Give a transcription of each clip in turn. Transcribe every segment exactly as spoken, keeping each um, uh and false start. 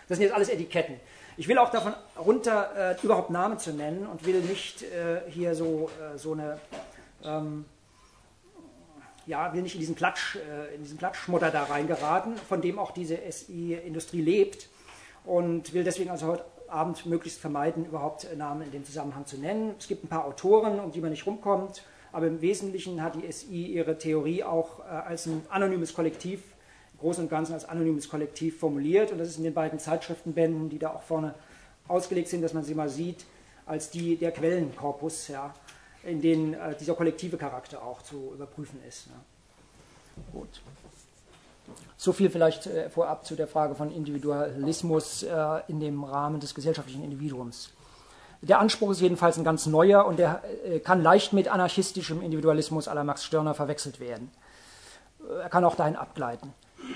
Das sind jetzt alles Etiketten. Ich will auch davon runter, äh, überhaupt Namen zu nennen und will nicht äh, hier so, äh, so eine, ähm, ja, will nicht in diesen Klatsch, äh, in diesen Klatschschmutter da reingeraten, von dem auch diese S I-Industrie lebt, und will deswegen also heute Abend möglichst vermeiden, überhaupt Namen in dem Zusammenhang zu nennen. Es gibt ein paar Autoren, um die man nicht rumkommt, aber im Wesentlichen hat die S I ihre Theorie auch äh, als ein anonymes Kollektiv, im Großen und Ganzen als anonymes Kollektiv formuliert, und das ist in den beiden Zeitschriftenbänden, die da auch vorne ausgelegt sind, dass man sie mal sieht, als die, der Quellenkorpus, ja, in denen äh, dieser kollektive Charakter auch zu überprüfen ist. Ja. Gut. So viel vielleicht äh, vorab zu der Frage von Individualismus äh, in dem Rahmen des gesellschaftlichen Individuums. Der Anspruch ist jedenfalls ein ganz neuer, und der äh, kann leicht mit anarchistischem Individualismus à la Max Stirner verwechselt werden. Äh, er kann auch dahin abgleiten.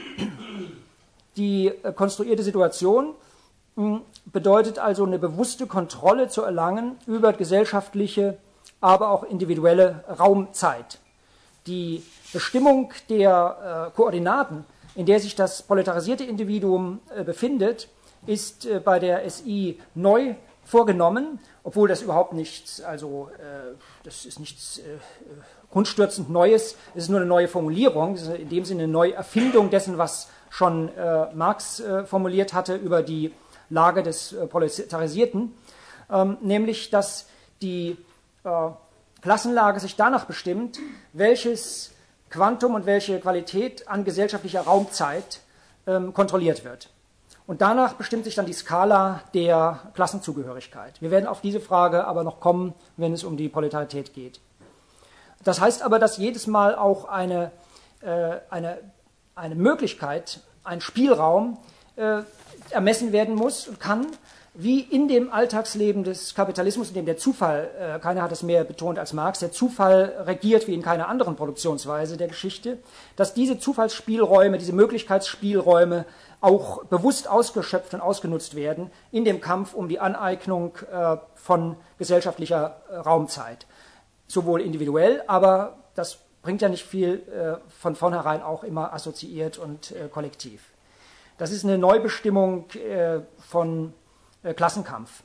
Die äh, konstruierte Situation mh, bedeutet also eine bewusste Kontrolle zu erlangen über gesellschaftliche, aber auch individuelle Raumzeit. Die Bestimmung der äh, Koordinaten, in der sich das proletarisierte Individuum äh, befindet, ist äh, bei der S I neu vorgenommen, obwohl das überhaupt nichts, also äh, das ist nichts äh, grundstürzend Neues, es ist nur eine neue Formulierung, das ist in dem Sinne eine Neuerfindung dessen, was schon äh, Marx äh, formuliert hatte über die Lage des äh, Proletarisierten, ähm, nämlich, dass die äh, Klassenlage sich danach bestimmt, welches Quantum und welche Qualität an gesellschaftlicher Raumzeit ähm, kontrolliert wird. Und danach bestimmt sich dann die Skala der Klassenzugehörigkeit. Wir werden auf diese Frage aber noch kommen, wenn es um die Proletarität geht. Das heißt aber, dass jedes Mal auch eine, äh, eine, eine Möglichkeit, ein Spielraum äh, ermessen werden muss und kann, wie in dem Alltagsleben des Kapitalismus, in dem der Zufall, äh, keiner hat es mehr betont als Marx, der Zufall regiert wie in keiner anderen Produktionsweise der Geschichte, dass diese Zufallsspielräume, diese Möglichkeitsspielräume auch bewusst ausgeschöpft und ausgenutzt werden in dem Kampf um die Aneignung äh, von gesellschaftlicher äh, Raumzeit. Sowohl individuell, aber das bringt ja nicht viel, äh, von vornherein auch immer assoziiert und äh, kollektiv. Das ist eine Neubestimmung äh, von Klassenkampf.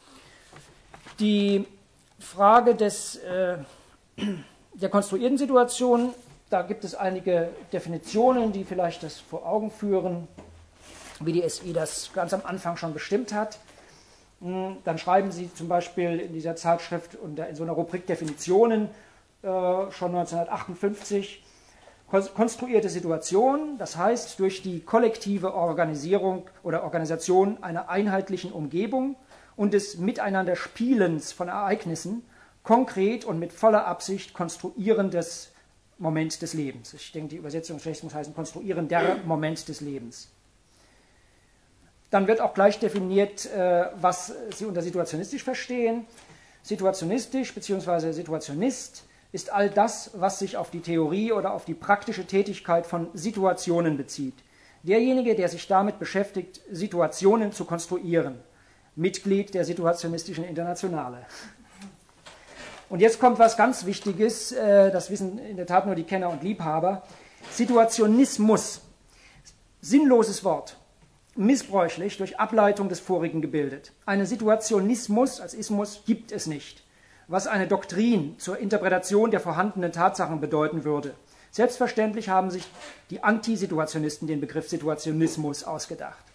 Die Frage des, äh, der konstruierten Situation, da gibt es einige Definitionen, die vielleicht das vor Augen führen, wie die S I das ganz am Anfang schon bestimmt hat. Dann schreiben Sie zum Beispiel in dieser Zeitschrift und in so einer Rubrik Definitionen äh, schon neunzehnhundertachtundfünfzig, konstruierte Situation, das heißt durch die kollektive Organisierung oder Organisation einer einheitlichen Umgebung und des Miteinanderspielens von Ereignissen, konkret und mit voller Absicht konstruierendes Moment des Lebens. Ich denke, die Übersetzung schlecht muss heißen konstruierender Moment des Lebens. Dann wird auch gleich definiert, was Sie unter situationistisch verstehen. Situationistisch bzw. Situationist ist all das, was sich auf die Theorie oder auf die praktische Tätigkeit von Situationen bezieht. Derjenige, der sich damit beschäftigt, Situationen zu konstruieren. Mitglied der Situationistischen Internationale. Und jetzt kommt was ganz Wichtiges, das wissen in der Tat nur die Kenner und Liebhaber. Situationismus, sinnloses Wort, missbräuchlich durch Ableitung des vorigen gebildet. Einen Situationismus als Ismus gibt es nicht, was eine Doktrin zur Interpretation der vorhandenen Tatsachen bedeuten würde. Selbstverständlich haben sich die Antisituationisten den Begriff Situationismus ausgedacht.